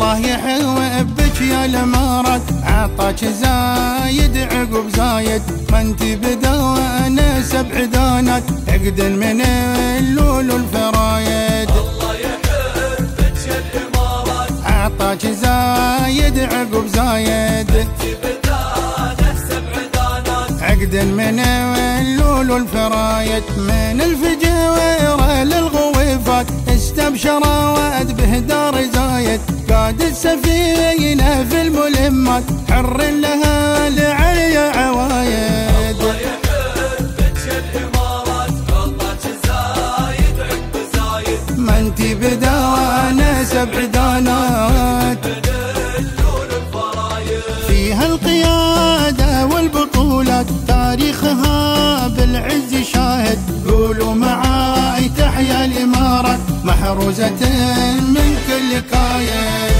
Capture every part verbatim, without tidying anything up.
الله يحبك يا الامارات، عطاك زايد عقب زايد، ما انت بدانا سبع دانات عقد من اللول الفرايد. الله يحبك يا الامارات، عطاك زايد عقب زايد، انت بدانا سبع دانات عقد من اللول الفرايد. من الفجويره للغويفات استبشر واد بهدار زايد، قاد السفينه في الملمات حر لها لعلي عوايد. الله يحبك يا الامارات، عطاك زايد عقب زايد، ما انت بدانا سبع دانات من اللول الفرايد. فيها القيادة والبطولات تاريخها بالعز شاهد. قولوا معاي تحيا الإمارات محروزة من كل كايد.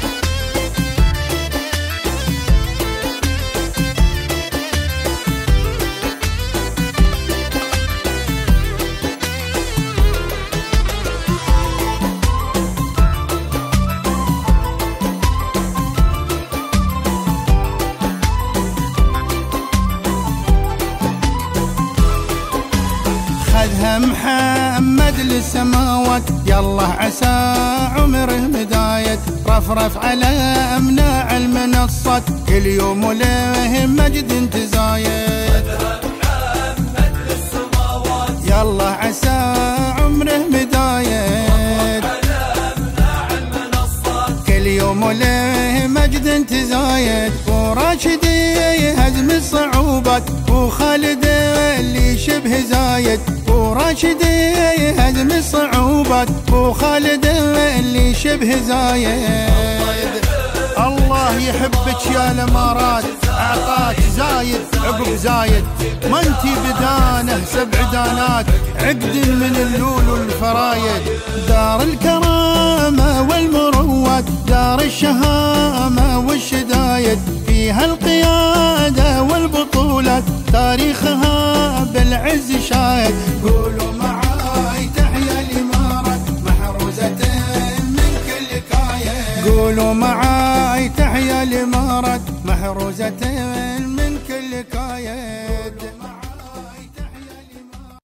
خذها محمد للسماوات، يالله عسى عمره مدايد، رفرف على أمناع المنصات كل يوم وله مجد تزايد. خذها محمد للسماوات، يالله عسى عمره مدايد، على أمناع المنصات كل يوم وله مجد تزايد. وراشدي هزم الصعوبات وخالد اللي شبه زايد، وراشدي هزم الصعوبات وخالد اللي شبه زايد. الله يحبك يا الامارات، اعطاك زايد عقب زايد، ما انتي بدانه سبع دانات عقد من اللول الفرايد. دار الكرامه والمروات، دار الشهامه والشدايد، فيها القياده والبطولات تاريخها بالعز شاهد. قولوا معاي تحيا الامارات محروزه من كل كايد. قولوا معاي تحيا الامارات محروزه من كل كايد.